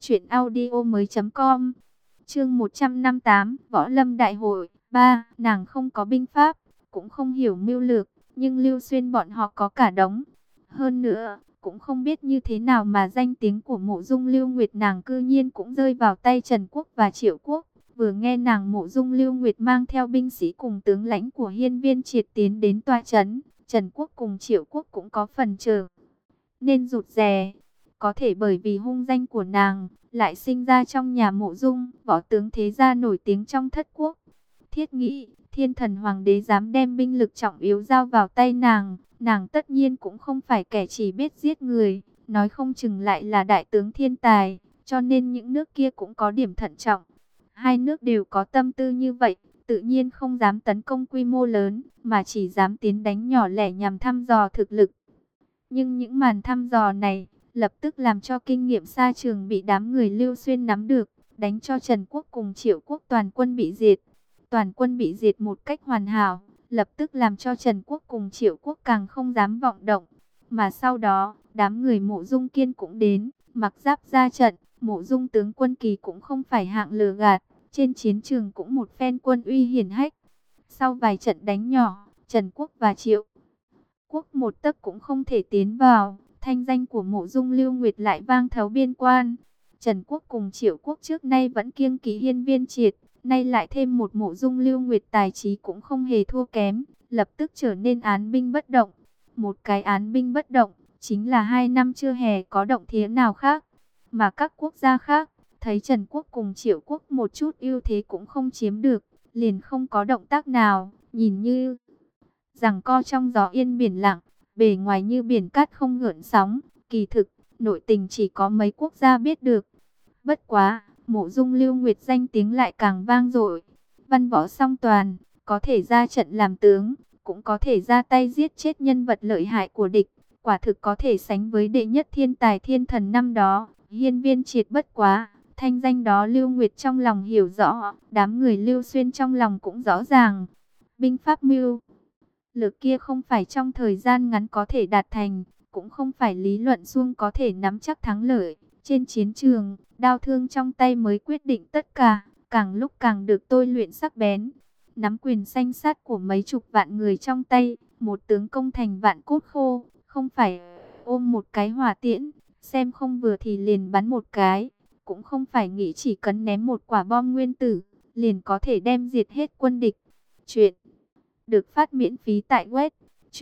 [SPEAKER 1] truyệnaudiomoi.com. Chương 158, Võ Lâm Đại hội 3, nàng không có binh pháp, cũng không hiểu mưu lược, nhưng Lưu Xuyên bọn họ có cả đống. Hơn nữa, cũng không biết như thế nào mà danh tiếng của Mộ Dung Lưu Nguyệt nàng cư nhiên cũng rơi vào tay Trần Quốc và Triệu Quốc. Vừa nghe nàng Mộ Dung Lưu Nguyệt mang theo binh sĩ cùng tướng lãnh của Hiên Viên Triệt tiến đến tọa trấn, Trần Quốc cùng Triệu Quốc cũng có phần trở nên rụt rè. Có thể bởi vì hung danh của nàng, lại sinh ra trong nhà Mộ Dung, võ tướng thế gia nổi tiếng trong thất quốc. Thiết nghĩ, Thiên Thần Hoàng đế dám đem binh lực trọng yếu giao vào tay nàng, nàng tất nhiên cũng không phải kẻ chỉ biết giết người, nói không chừng lại là đại tướng thiên tài, cho nên những nước kia cũng có điểm thận trọng. Hai nước đều có tâm tư như vậy, tự nhiên không dám tấn công quy mô lớn, mà chỉ dám tiến đánh nhỏ lẻ nhằm thăm dò thực lực. Nhưng những màn thăm dò này, lập tức làm cho kinh nghiệm xa trường bị đám người Lưu Xuyên nắm được, đánh cho Trần Quốc cùng Triệu Quốc toàn quân bị diệt. Toàn quân bị diệt một cách hoàn hảo, lập tức làm cho Trần Quốc cùng Triệu Quốc càng không dám vọng động. Mà sau đó, đám người Mộ Dung Kiên cũng đến, mặc giáp ra trận, Mộ Dung tướng quân Kỳ cũng không phải hạng lừa gạt, trên chiến trường cũng một phen quân uy hiển hách. Sau vài trận đánh nhỏ, Trần Quốc và Triệu Quốc một tấc cũng không thể tiến vào, thanh danh của Mộ Dung Lưu Nguyệt lại vang thấu biên quan. Trần Quốc cùng Triệu Quốc trước nay vẫn kiêng kỵ Hiên Viên Triệt, nay lại thêm một Mộ Dung Lưu Nguyệt tài trí cũng không hề thua kém, lập tức trở nên án binh bất động. Một cái án binh bất động, chính là 2 năm chưa hề có động thế nào khác. Mà các quốc gia khác, thấy Trần Quốc cùng Triệu Quốc một chút ưu thế cũng không chiếm được, liền không có động tác nào, nhìn như giằng co trong gió yên biển lặng, bề ngoài như biển cát không gợn sóng, kỳ thực, nội tình chỉ có mấy quốc gia biết được. Bất quá, Mộ Dung Lưu Nguyệt danh tiếng lại càng vang dội, văn võ song toàn, có thể ra trận làm tướng, cũng có thể ra tay giết chết nhân vật lợi hại của địch, quả thực có thể sánh với đệ nhất thiên tài thiên thần năm đó, Hiên Viên Triệt. Bất quá, thanh danh đó Lưu Nguyệt trong lòng hiểu rõ, đám người Lưu Xuyên trong lòng cũng rõ ràng. Binh pháp mưu lược kia không phải trong thời gian ngắn có thể đạt thành, cũng không phải lý luận suông có thể nắm chắc thắng lợi. Trên chiến trường, đao thương trong tay mới quyết định tất cả, càng lúc càng được tôi luyện sắc bén. Nắm quyền sanh sát của mấy chục vạn người trong tay, một tướng công thành vạn cốt khô, không phải ôm một cái hỏa tiễn, xem không vừa thì liền bắn một cái, cũng không phải nghĩ chỉ cần ném một quả bom nguyên tử, liền có thể đem diệt hết quân địch. Chuyện được phát miễn phí tại web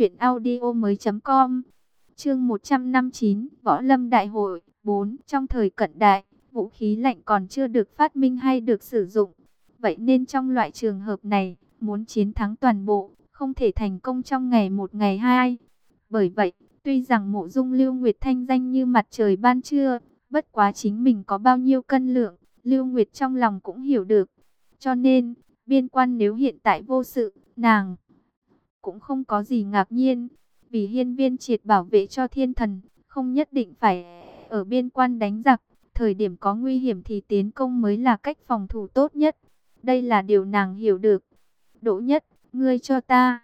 [SPEAKER 1] truyệnaudiomoi.com. Chương 159, Võ Lâm Đại hội 4. Trong thời cận đại, vũ khí lạnh còn chưa được phát minh hay được sử dụng. Vậy nên trong loại trường hợp này, muốn chiến thắng toàn bộ, không thể thành công trong ngày một ngày hai. Bởi vậy, tuy rằng Mộ Dung Lưu Nguyệt thanh danh như mặt trời ban trưa, bất quá chính mình có bao nhiêu cân lượng, Lưu Nguyệt trong lòng cũng hiểu được. Cho nên, biên quan nếu hiện tại vô sự, nàng cũng không có gì ngạc nhiên, vì Hiên Viên Triệt bảo vệ cho Thiên Thần, không nhất định phải ở biên quan đánh giặc, thời điểm có nguy hiểm thì tiến công mới là cách phòng thủ tốt nhất. Đây là điều nàng hiểu được. Đỗ Nhất, ngươi cho ta.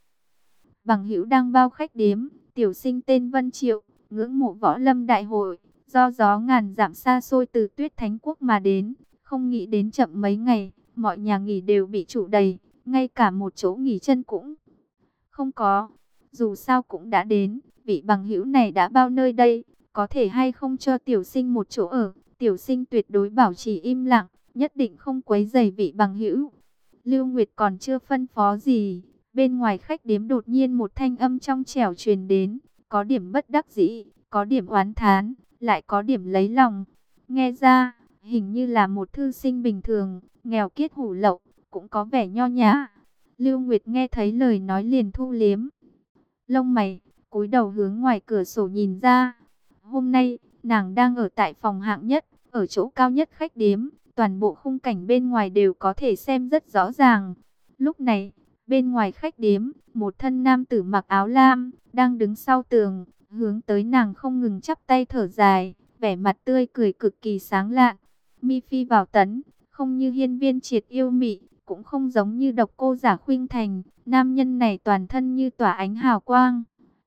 [SPEAKER 1] Bằng hữu đang bao khách điếm, tiểu sinh tên Vân Triệu, ngưỡng mộ Võ Lâm Đại hội, do gió ngàn dặm xa xôi từ Tuyết Thánh Quốc mà đến, Không nghĩ đến chậm mấy ngày, mọi nhà nghỉ đều bị trụ đầy, ngay cả một chỗ nghỉ chân cũng không có. Dù sao cũng đã đến, vị bằng hữu này đã bao nơi đây, có thể hay không cho tiểu sinh một chỗ ở. Tiểu sinh tuyệt đối bảo trì im lặng, nhất định không quấy rầy vị bằng hữu. Lưu Nguyệt còn chưa phân phó gì, bên ngoài khách điếm đột nhiên một thanh âm trong trẻo truyền đến, có điểm bất đắc dĩ, có điểm oán thán, lại có điểm lấy lòng. Nghe ra, hình như là một thư sinh bình thường, nghèo kiết hủ lậu, cũng có vẻ nho nhã. Lưu Nguyệt nghe thấy lời nói liền thu liếm lông mày, cúi đầu hướng ngoài cửa sổ nhìn ra. Hôm nay, nàng đang ở tại phòng hạng nhất, ở chỗ cao nhất khách điếm, toàn bộ khung cảnh bên ngoài đều có thể xem rất rõ ràng. Lúc này, bên ngoài khách điếm, một thân nam tử mặc áo lam, đang đứng sau tường, hướng tới nàng không ngừng chắp tay thở dài, vẻ mặt tươi cười cực kỳ sáng lạn. Mi phi vào tấn, không như hiên viên triệt yêu mị, cũng không giống như độc cô giả khuynh thành. Nam nhân này toàn thân như tỏa ánh hào quang,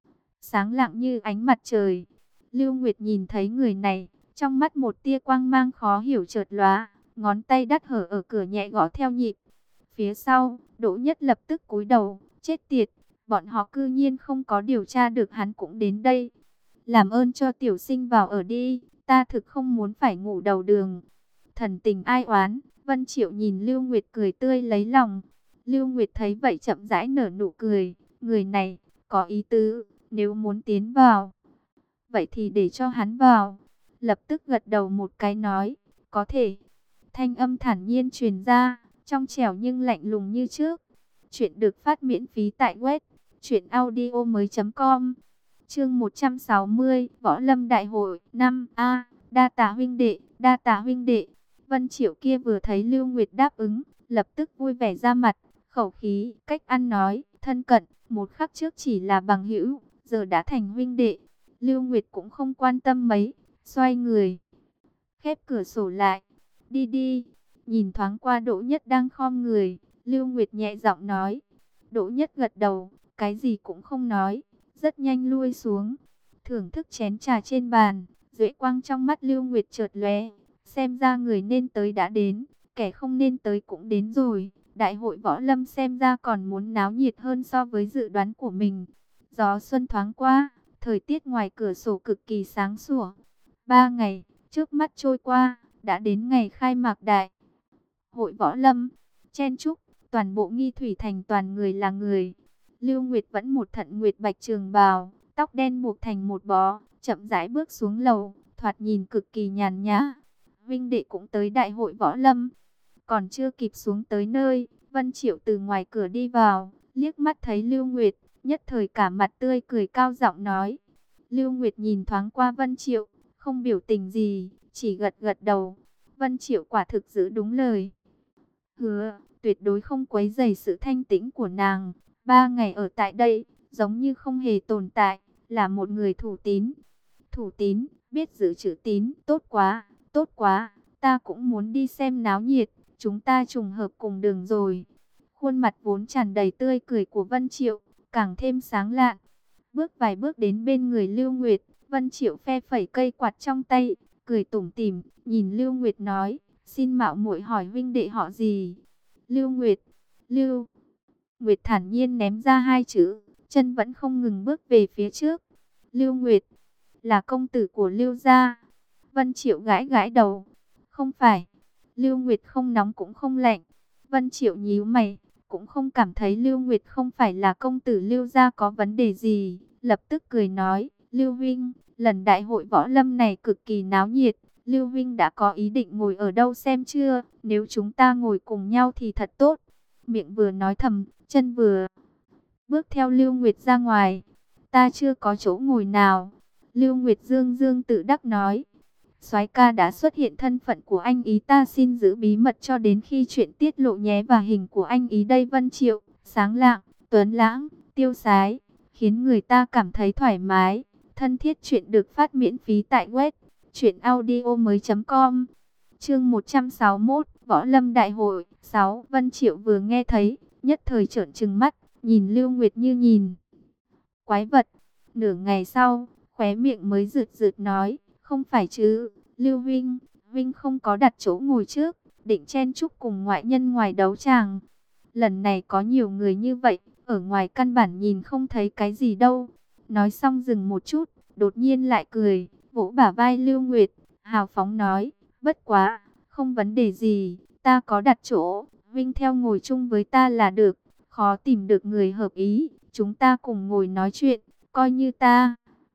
[SPEAKER 1] sáng lạng như ánh mặt trời. Lưu Nguyệt nhìn thấy người này, trong mắt một tia quang mang khó hiểu chợt lóe, ngón tay đắt hở ở cửa nhẹ gõ theo nhịp. Phía sau, Đỗ Nhất lập tức cúi đầu, chết tiệt, bọn họ cư nhiên không có điều tra được hắn cũng đến đây. Làm ơn cho tiểu sinh vào ở đi, ta thực không muốn phải ngủ đầu đường. Thần tình ai oán, Vân Triệu nhìn Lưu Nguyệt cười tươi lấy lòng. Lưu Nguyệt thấy vậy chậm rãi nở nụ cười, người này có ý tứ, nếu muốn tiến vào, vậy thì để cho hắn vào. Lập tức gật đầu một cái nói, có thể. Thanh âm thản nhiên truyền ra, trong trẻo nhưng lạnh lùng như trước. Chuyện được phát miễn phí tại web truyệnaudiomoi.com. Chương 160, Võ Lâm Đại hội 5A, đa tạ huynh đệ, đa tạ huynh đệ. Vân Triệu kia vừa thấy Lưu Nguyệt đáp ứng, lập tức vui vẻ ra mặt, khẩu khí, cách ăn nói, thân cận, một khắc trước chỉ là bằng hữu, giờ đã thành huynh đệ. Lưu Nguyệt cũng không quan tâm mấy, xoay người, khép cửa sổ lại, đi đi. Nhìn thoáng qua Đỗ Nhất đang khom người, Lưu Nguyệt nhẹ giọng nói. Đỗ Nhất gật đầu, cái gì cũng không nói, rất nhanh lui xuống, thưởng thức chén trà trên bàn. Duệ quang trong mắt Lưu Nguyệt chợt lóe, xem ra người nên tới đã đến, kẻ không nên tới cũng đến rồi. Đại hội võ lâm xem ra còn muốn náo nhiệt hơn so với dự đoán của mình. Gió xuân thoáng qua, thời tiết ngoài cửa sổ cực kỳ sáng sủa. 3 ngày, trước mắt trôi qua, đã đến ngày khai mạc đại hội võ lâm. Chen chúc, toàn bộ Nghi Thủy thành toàn người là người. Lưu Nguyệt vẫn một thận nguyệt bạch trường bào, tóc đen buộc thành một bó, chậm rãi bước xuống lầu, thoạt nhìn cực kỳ nhàn nhã. Vinh đệ cũng tới đại hội võ lâm. Còn chưa kịp xuống tới nơi, Vân Triệu từ ngoài cửa đi vào, liếc mắt thấy Lưu Nguyệt, nhất thời cả mặt tươi cười cao giọng nói. Lưu Nguyệt nhìn thoáng qua Vân Triệu, không biểu tình gì, chỉ gật gật đầu. Vân Triệu quả thực giữ đúng lời hứa, tuyệt đối không quấy rầy sự thanh tĩnh của nàng. 3 ngày ở tại đây, giống như không hề tồn tại, là một người thủ tín. Thủ tín, biết giữ chữ tín, tốt quá, tốt quá, ta cũng muốn đi xem náo nhiệt, chúng ta trùng hợp cùng đường rồi. Khuôn mặt vốn tràn đầy tươi cười của Vân Triệu, càng thêm sáng lạn. Bước vài bước đến bên người Lưu Nguyệt, Vân Triệu phe phẩy cây quạt trong tay, cười tủm tỉm, nhìn Lưu Nguyệt nói, xin mạo muội hỏi huynh đệ họ gì? Lưu Nguyệt. Lưu Nguyệt thản nhiên ném ra hai chữ, chân vẫn không ngừng bước về phía trước. Lưu Nguyệt, là công tử của Lưu gia. Vân Triệu gãi gãi đầu. Không phải. Lưu Nguyệt không nóng cũng không lạnh. Vân Triệu nhíu mày, cũng không cảm thấy Lưu Nguyệt không phải là công tử Lưu gia có vấn đề gì, lập tức cười nói, Lưu Vinh, lần đại hội võ lâm này cực kỳ náo nhiệt, Lưu Vinh đã có ý định ngồi ở đâu xem chưa, nếu chúng ta ngồi cùng nhau thì thật tốt. Miệng vừa nói thầm, chân vừa bước theo Lưu Nguyệt ra ngoài. Ta chưa có chỗ ngồi nào. Lưu Nguyệt dương dương tự đắc nói. Soái ca đã xuất hiện thân phận của anh ý, ta xin giữ bí mật cho đến khi chuyện tiết lộ nhé. Và hình của anh ý đây. Vân Triệu, sáng lạng, tuấn lãng, tiêu sái, khiến người ta cảm thấy thoải mái, thân thiết. Chuyện được phát miễn phí tại web truyệnaudiomoi.com. Chương 161, Võ Lâm Đại hội 6. Vân Triệu vừa nghe thấy, nhất thời trợn trừng mắt, nhìn Lưu Nguyệt như nhìn quái vật. Nửa ngày sau, khóe miệng mới rượt rượt nói, không phải chứ, Lưu Vinh, Vinh không có đặt chỗ ngồi trước, định chen chúc cùng ngoại nhân ngoài đấu tràng. Lần này có nhiều người như vậy, ở ngoài căn bản nhìn không thấy cái gì đâu. Nói xong dừng một chút, đột nhiên lại cười, vỗ bả vai Lưu Nguyệt, hào phóng nói, bất quá, không vấn đề gì, ta có đặt chỗ, Vinh theo ngồi chung với ta là được, khó tìm được người hợp ý, chúng ta cùng ngồi nói chuyện, coi như ta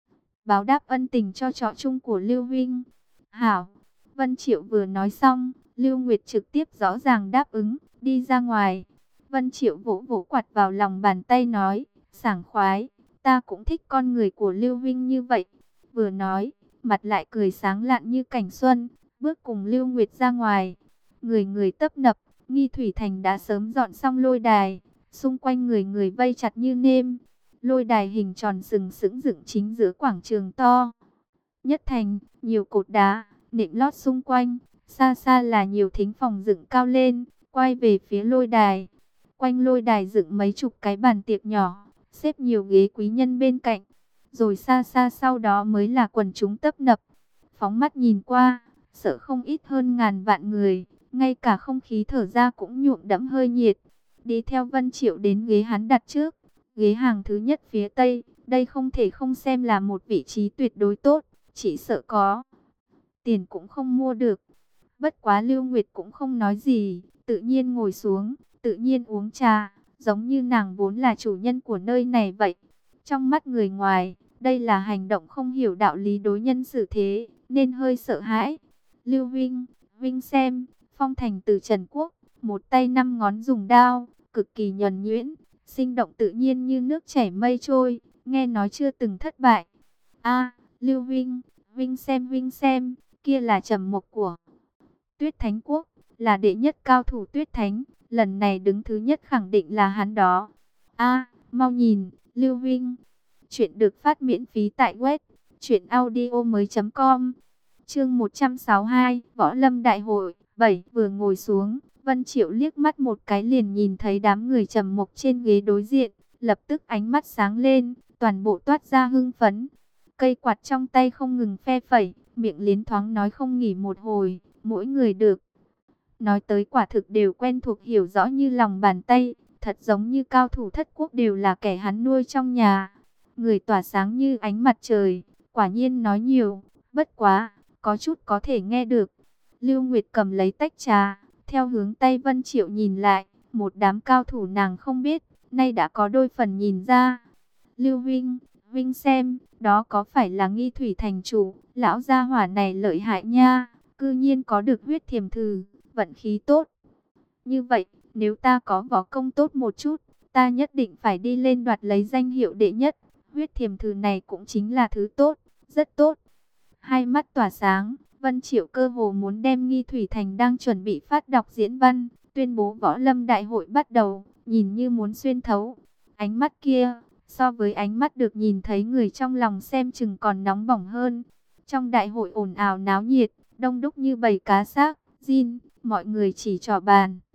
[SPEAKER 1] báo đáp ân tình cho trọ chung của Lưu Vinh. Hảo, Vân Triệu vừa nói xong, Lưu Nguyệt trực tiếp rõ ràng đáp ứng, đi ra ngoài. Vân Triệu vỗ vỗ quạt vào lòng bàn tay nói, sảng khoái, ta cũng thích con người của Lưu Vinh như vậy. Vừa nói, mặt lại cười sáng lạn như cảnh xuân, bước cùng Lưu Nguyệt ra ngoài. Người người tấp nập, Nghi Thủy Thành đã sớm dọn xong lôi đài, xung quanh người người vây chặt như nêm. Lôi đài hình tròn sừng sững dựng chính giữa quảng trường to. Nhất thành, nhiều cột đá, nệm lót xung quanh, xa xa là nhiều thính phòng dựng cao lên, quay về phía lôi đài. Quanh lôi đài dựng mấy chục cái bàn tiệc nhỏ, xếp nhiều ghế quý nhân bên cạnh. Rồi xa xa sau đó mới là quần chúng tấp nập. Phóng mắt nhìn qua, sợ không ít hơn ngàn vạn người, ngay cả không khí thở ra cũng nhuộm đẫm hơi nhiệt. Đi theo Vân Triệu đến ghế hắn đặt trước, ghế hàng thứ nhất phía tây, đây không thể không xem là một vị trí tuyệt đối tốt, chỉ sợ có tiền cũng không mua được. Bất quá Lưu Nguyệt cũng không nói gì, tự nhiên ngồi xuống, tự nhiên uống trà, giống như nàng vốn là chủ nhân của nơi này vậy. Trong mắt người ngoài, đây là hành động không hiểu đạo lý đối nhân xử thế, nên hơi sợ hãi. Lưu Vinh, Vinh xem, phong thành từ Trần Quốc, một tay năm ngón dùng đao, cực kỳ nhuần nhuyễn, sinh động tự nhiên như nước chảy mây trôi, nghe nói chưa từng thất bại. A, Lưu Vinh, Vinh xem, kia là Trầm Mục của Tuyết Thánh Quốc, là đệ nhất cao thủ Tuyết Thánh, lần này đứng thứ nhất khẳng định là hắn đó. A, mau nhìn, Lưu Vinh. Chuyện được phát miễn phí tại web truyệnaudiomoi.com. Chương 162, Võ Lâm Đại hội 7. Vừa ngồi xuống, Vân Triệu liếc mắt một cái liền nhìn thấy đám người Trầm Mục trên ghế đối diện, lập tức ánh mắt sáng lên, toàn bộ toát ra hưng phấn. Cây quạt trong tay không ngừng phe phẩy, miệng liến thoáng nói không nghỉ một hồi, mỗi người được nói tới quả thực đều quen thuộc hiểu rõ như lòng bàn tay, thật giống như cao thủ thất quốc đều là kẻ hắn nuôi trong nhà. Người tỏa sáng như ánh mặt trời, quả nhiên nói nhiều, bất quá, có chút có thể nghe được. Lưu Nguyệt cầm lấy tách trà, theo hướng tay Vân Triệu nhìn lại, một đám cao thủ nàng không biết, nay đã có đôi phần nhìn ra. Lưu Vinh, Vinh xem, đó có phải là Nghi Thủy thành chủ, lão gia hỏa này lợi hại nha, cư nhiên có được huyết thiềm thử, vận khí tốt. Như vậy, nếu ta có võ công tốt một chút, ta nhất định phải đi lên đoạt lấy danh hiệu đệ nhất. Huyết thiềm thử này cũng chính là thứ tốt, rất tốt. Hai mắt tỏa sáng, Vân Triệu cơ hồ muốn đem Nghi Thủy Thành đang chuẩn bị phát đọc diễn văn, tuyên bố võ lâm đại hội bắt đầu, nhìn như muốn xuyên thấu. Ánh mắt kia, so với ánh mắt được nhìn thấy người trong lòng xem chừng còn nóng bỏng hơn. Trong đại hội ồn ào náo nhiệt, đông đúc như bầy cá xác, mọi người chỉ trỏ bàn,